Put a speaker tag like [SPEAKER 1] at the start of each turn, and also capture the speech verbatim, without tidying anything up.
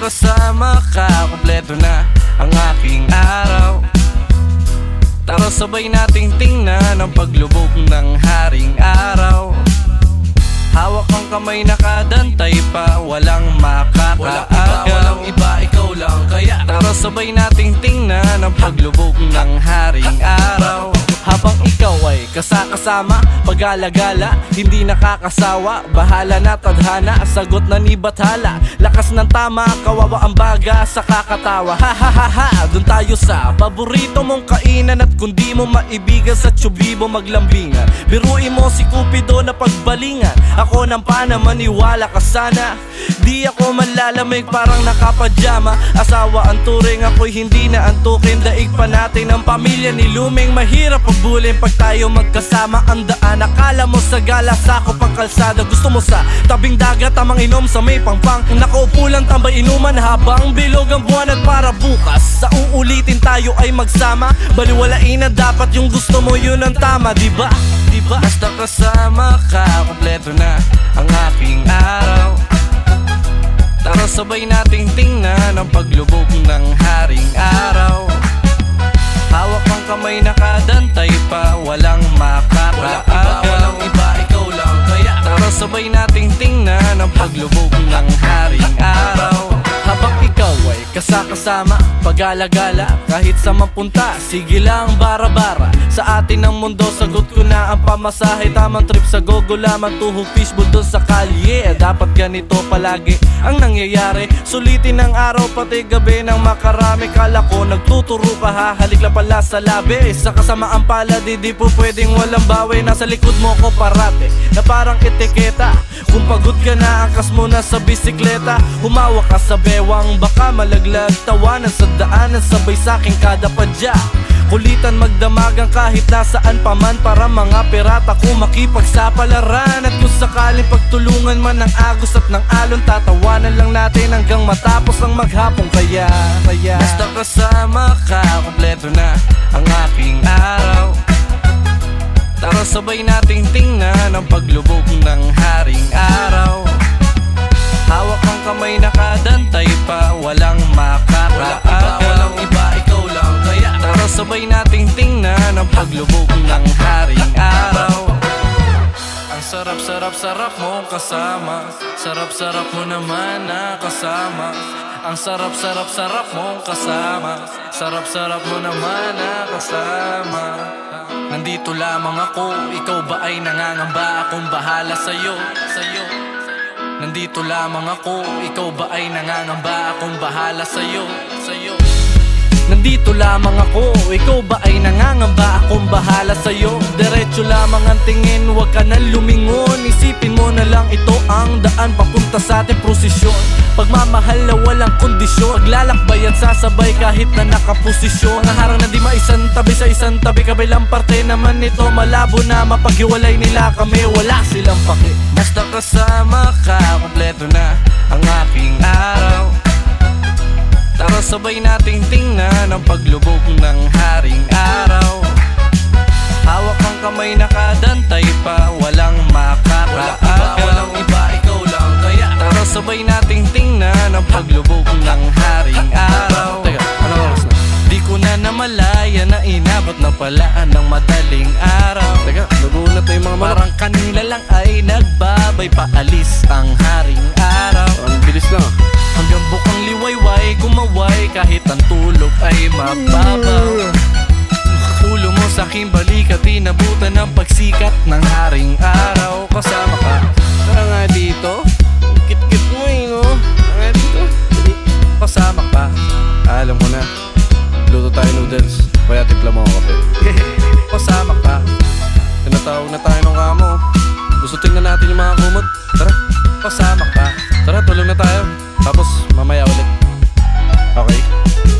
[SPEAKER 1] kasama ka, kompleto na ang aking araw. Tara sabay nating tingnan ang paglubog ng haring araw. Hawak ang kamay nakadantay pa, walang makakaagaw.
[SPEAKER 2] Walang iba, walang iba, ikaw lang kaya.
[SPEAKER 1] Tara sabay nating tingnan ang paglubog ng haring araw. Habang ikaw ay kasakasama, pag-alagala, hindi nakakasawa. Bahala na tadhana, sagot na ni Bathala. Lakas ng tama, kawawa ang baga sa kakatawa. Ha ha ha ha, dun tayo sa paborito mong kainan. At kung di mo maibigan sa tsubibo maglambingan, biruin mo si Cupido na pagbalingan. Ako nang pana, maniwala ka sana. Di ako manlalamig parang nakapadyama. Asawa ang turing, ako'y hindi na antukin. Daig pa natin ang pamilya ni Luming. Mahirap pagbulin pag tayo magkasama. Ang daan, akala mo sa gala, sakop ang kalsada. Gusto mo sa tabing dagat, tamang inom sa may pangpang. Nakaupo lang tambay inuman habang bilog ang buwan. At para bukas, sa uulitin tayo ay magsama. Baliwalain na dapat yung gusto mo, yun ang tama, diba? Diba? Basta kasama ka, kompleto na ang aking araw. Tara sabay nating tingnan ang paglubog ng haring araw. Hawak ang kamay nakadantay pa, walang makakaagaw.
[SPEAKER 2] Walang iba, walang iba, ikaw lang kaya.
[SPEAKER 1] Tara sabay nating tingnan ang paglubog ng haring araw. Habang ikaw ay kasakasama, pag-alagala, kahit sa mapunta, sige lang bara-bara. Sa atin ang mundo, sagot ko na ang pamasahe. Tamang trip sa gogo lamang, tuhog fishbowl doon sa kalye. Dapat ganito palagi ang nangyayari. Sulitin ang araw pati gabi ng makarami. Kala ko nagtuturo ka, hahalik lang pala sa labi. Sa kasamaan pala, di di po pwedeng walang bawi. Nasa likod mo ko parate, na parang etiketa. Kung pagod ka na, angkas mo na sa bisikleta. Humawak ka sa bewang, baka malaglag. Tawanan sa daanan, sabay sa'king kada padya. Kulitan magdamagan kahit nasaan pa man, para mga pirata kung makipagsapalaran. At kung sakaling pagtulungan man ng agos at ng alon, tatawanan lang natin hanggang matapos ang maghapong kaya, kaya. Basta kasama ka, kompleto na ang aking araw. Tara sabay nating tingnan ang paglubog ng haring araw. Hawak ang kamay nakadantay pa, walang makakaagaw.
[SPEAKER 2] Walang iba, walang iba, ikaw lang kaya.
[SPEAKER 1] Tara sabay nating tingnan ang paglubog ng haring araw. Ang sarap-sarap-sarap mong kasama, sarap-sarap mo naman na kasama. Ang sarap-sarap-sarap mong kasama, sarap-sarap mo naman na kasama. Nandito lamang ako, ikaw ba ay nangangamba? Akong bahala sa'yo, sa'yo. Nandito lamang ako, ikaw ba ay nangangamba? Akong bahala sa'yo, sa'yo. Nandito lamang ako, ikaw ba ay nangangamba? Akong bahala sa'yo. Diretso lamang ang tingin, huwag ka na lumingon. Isipin mo na lang ito ang daan papunta sa ating prosesyon. Pagmamahal na walang kondisyon, maglalakbayan sasabay kahit na nakaposisyon. Ang harang na di maisang tabi sa isang tabi, kabilang parte naman nito malabo na mapaghiwalay nila kami, wala silang paki. Basta kasama ka, kompleto na ang aking araw. Tara sabay nating tingnan ang paglubog ng haring araw. Hawak ang kamay nakadantay pa, walang makakaagaw.
[SPEAKER 2] Walang iba, ikaw lang kaya.
[SPEAKER 1] Tara sabay nating tingnan ang paglubog ng haring araw. Teka, ano oras na? Di ko na namalaya na inabot na pala ng madaling araw.
[SPEAKER 2] Teka, nagulat na yung mga manok.
[SPEAKER 1] Parang kanila lang ay nagbabay, paalis ang haring araw.
[SPEAKER 2] Ang bilis lang ah.
[SPEAKER 1] Hanggang bukang liwayway, kumaway kahit ang tulog ay mababaw. Ulo mo sa aking balikat, inabutan ng pagsikat ng haring araw. Kasama ka,
[SPEAKER 2] Tara nga dito. Kit-kit mo eh, no? Tara nga dito. Dali.
[SPEAKER 1] kasama ka.
[SPEAKER 2] Alam ko na. Luto tayo noodles. Kaya tipla mo ako kape.
[SPEAKER 1] Kasama ka.
[SPEAKER 2] Tinatawag na tayo ng kamo. Gusto tingnan natin yung mga kumot. Tara.
[SPEAKER 1] Kasama ka.
[SPEAKER 2] Tara, tulog na tayo. Tapos mamaya ulit. Okay?